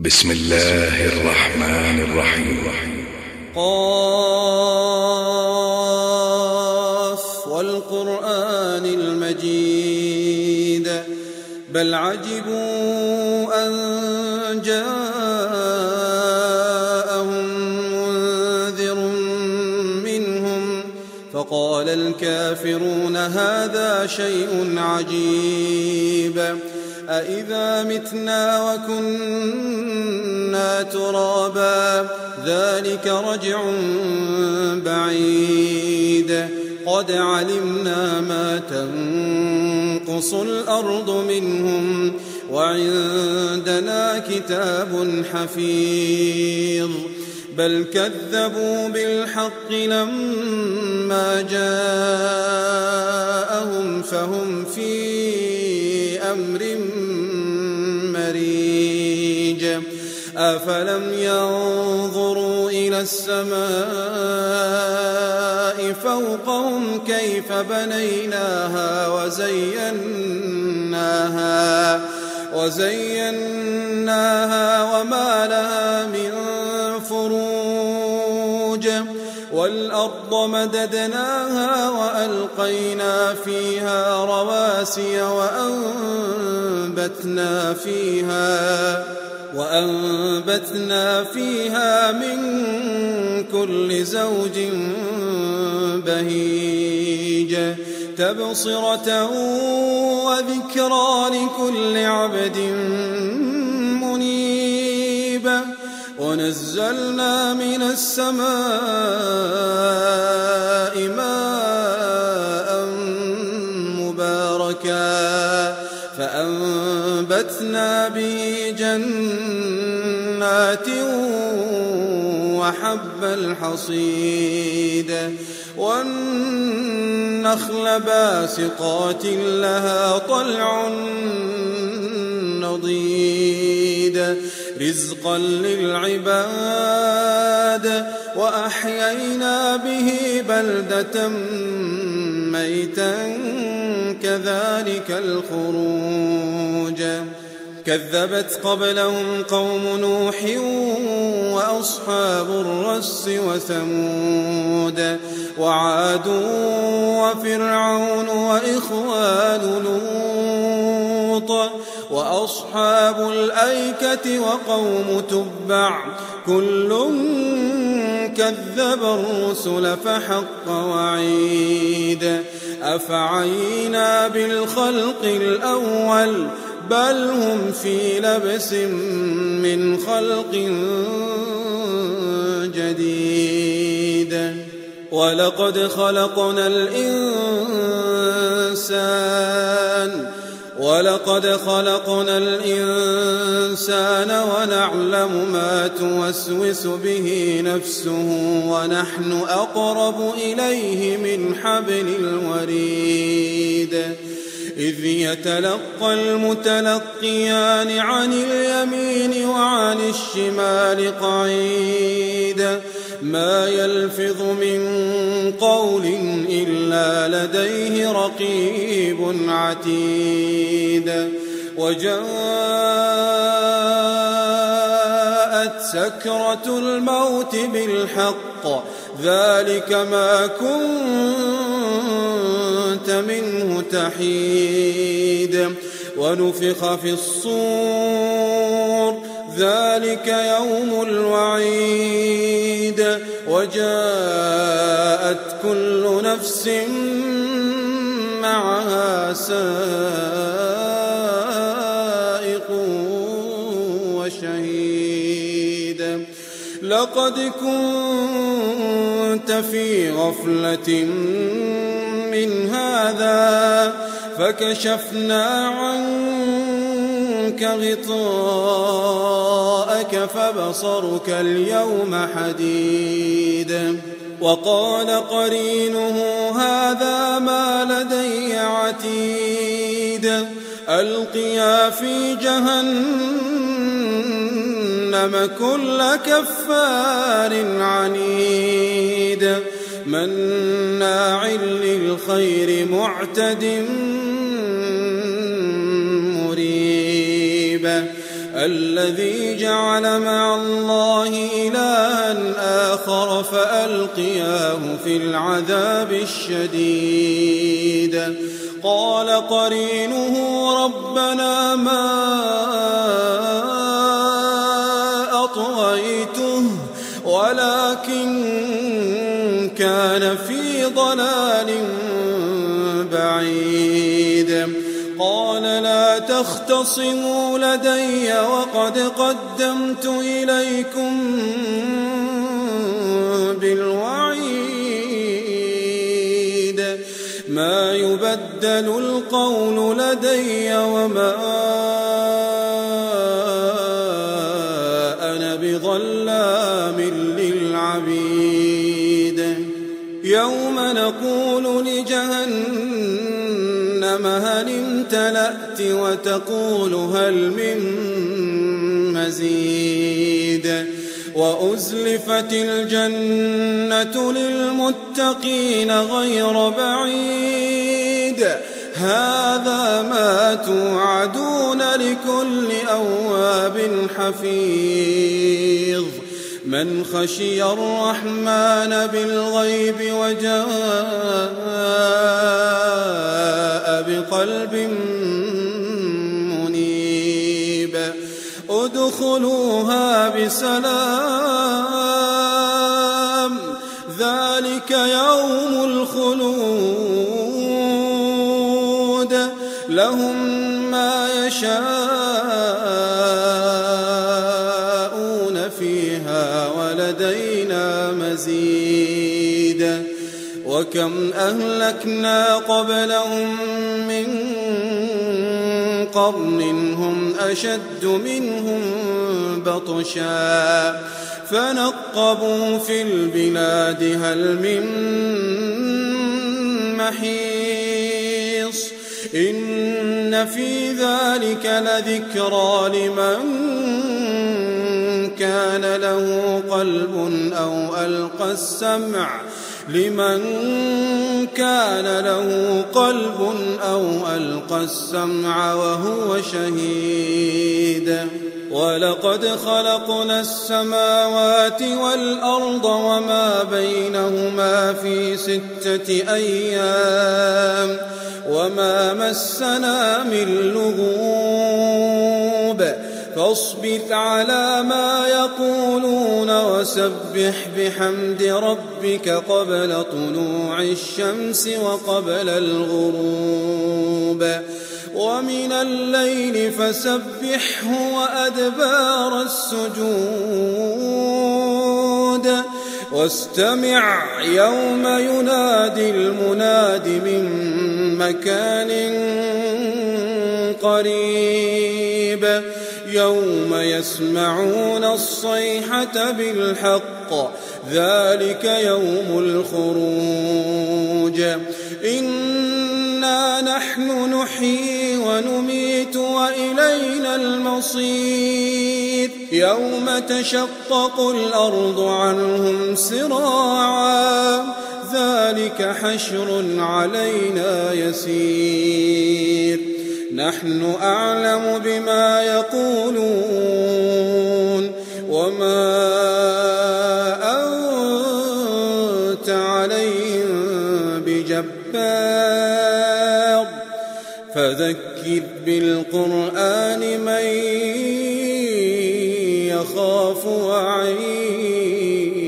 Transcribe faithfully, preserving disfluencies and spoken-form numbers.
بسم الله الرحمن الرحيم. قاف والقرآن المجيد بل عجبوا أن جاءهم منذر منهم فقال الكافرون هذا شيء عجيب أإذا متنا وكنا ترابا ذلك رجع بعيد قد علمنا ما تنقص الأرض منهم وعندنا كتاب حفيظ بل كذبوا بالحق لما جاءهم فهم في أمر مريج أفلم ينظروا إلى السماء فوقهم كيف بنيناها وزيناها وزيناها وما لها من فروج والأرض مددناها وألقينا فيها رواسي وأنبتنا فيها وأنبتنا فيها من كل زوج بهيج تبصرة وذكرى لكل عبد منيب ونزلنا من السماء ماء مباركا فأنبتنا به جنات وحب الحصيد والنخل باسقات لها طلع نضيد رزقا للعباد وأحيينا به بلدة ميتا كذلك الخروج كذبت قبلهم قوم نوح وأصحاب الرس وثمود وعاد وفرعون وإخوان لوط وأصحاب الأيكة وقوم تبع كل كذب الرسل فحق وعيد أفعينا بالخلق الأول بل هم في لبس من خلق جديد ولقد خلقنا الإنسان ولقد خلقنا الإنسان ونعلم ما توسوس به نفسه ونحن أقرب إليه من حبل الوريد إذ يتلقى المتلقيان عن اليمين وعن الشمال قعيد ما يلفظ من قول إلا لديه رقيب عتيد وجاءت سكرة الموت بالحق ذلك ما كنت منه تحيد ونفخ في الصور ذلك يوم الوعيد وجاءت كل نفس معها سائق وشهيد لقد كنت في غفلة من هذا فكشفنا عنك غطاءك فبصرك اليوم حديد وقال قرينه هذا ما لدي عتيد ألقيا في جهنم كل كفار عنيد مناع للخير معتد مريب الذي جعل مع الله إلها آخر فألقياه في العذاب الشديد قال قرينه ربنا ما أطغيته ولكن كان في ضلال بعيد قال لا تختصموا لدي وقد قدمت إليكم بالوعيد ما يبدل القول لدي وما أنا بظلام للعبيد يوم نقول لجهنم هل امتلأت وتقول هل من مزيد وأزلفت الجنة للمتقين غير بعيد هذا ما توعدون لكل أواب حفيظ من خشي الرحمن بالغيب وجاء بقلب منيب ادخلوها بسلام ذلك يوم الخلود لهم ما يشاءون فيها ولدينا مزيد وكم أهلكنا قبلهم من قرن هم أشد منهم بطشا فنقبوا في البلاد هل من محيص إن في ذلك لذكرى لمن كان له قلب أو ألقى السمع لمن كان له قلب أو ألقى السمع وهو شهيد ولقد خلقنا السماوات والأرض وما بينهما في ستة أيام وما مسنا من لغوب فاصبر على ما يقولون وسبح بحمد ربك قبل طلوع الشمس وقبل الغروب ومن الليل فسبحه وأدبار السجود واستمع يوم ينادي المناد من مكان قريب يوم يسمعون الصيحة بالحق ذلك يوم الخروج إنا نحن نحيي ونميت وإلينا المصير يوم تشقق الأرض عنهم سراعا ذلك حشر علينا يسير نحن أعلم بما يقولون وما أنت عليهم بجبار فذكر بالقرآن من يخاف وعيد